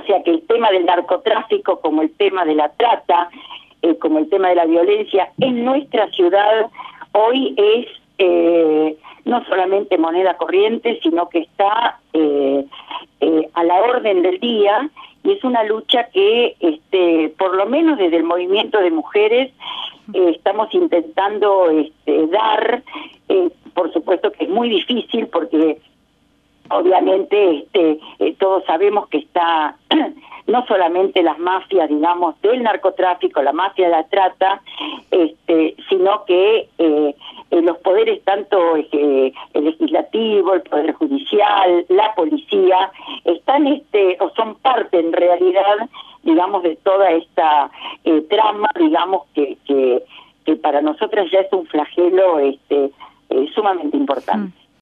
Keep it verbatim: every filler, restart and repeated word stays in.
sea que el tema del narcotráfico, como el tema de la trata, eh, como el tema de la violencia, en nuestra ciudad hoy es eh, no solamente moneda corriente, sino que está eh, eh, a la orden del día, y es una lucha que, este, por lo menos desde el movimiento de mujeres, eh, estamos intentando este, dar, eh, por supuesto que es muy difícil porque obviamente este, eh, todos sabemos que está no solamente las mafias, digamos, del narcotráfico, la mafia de la trata, este, sino que eh, eh, los poderes, tanto eh, el legislativo, el poder judicial, la policía, están este o son parte en realidad, digamos, de toda esta eh, trama, digamos, que, que, que para nosotras ya es un flagelo este, eh, sumamente importante. Mm.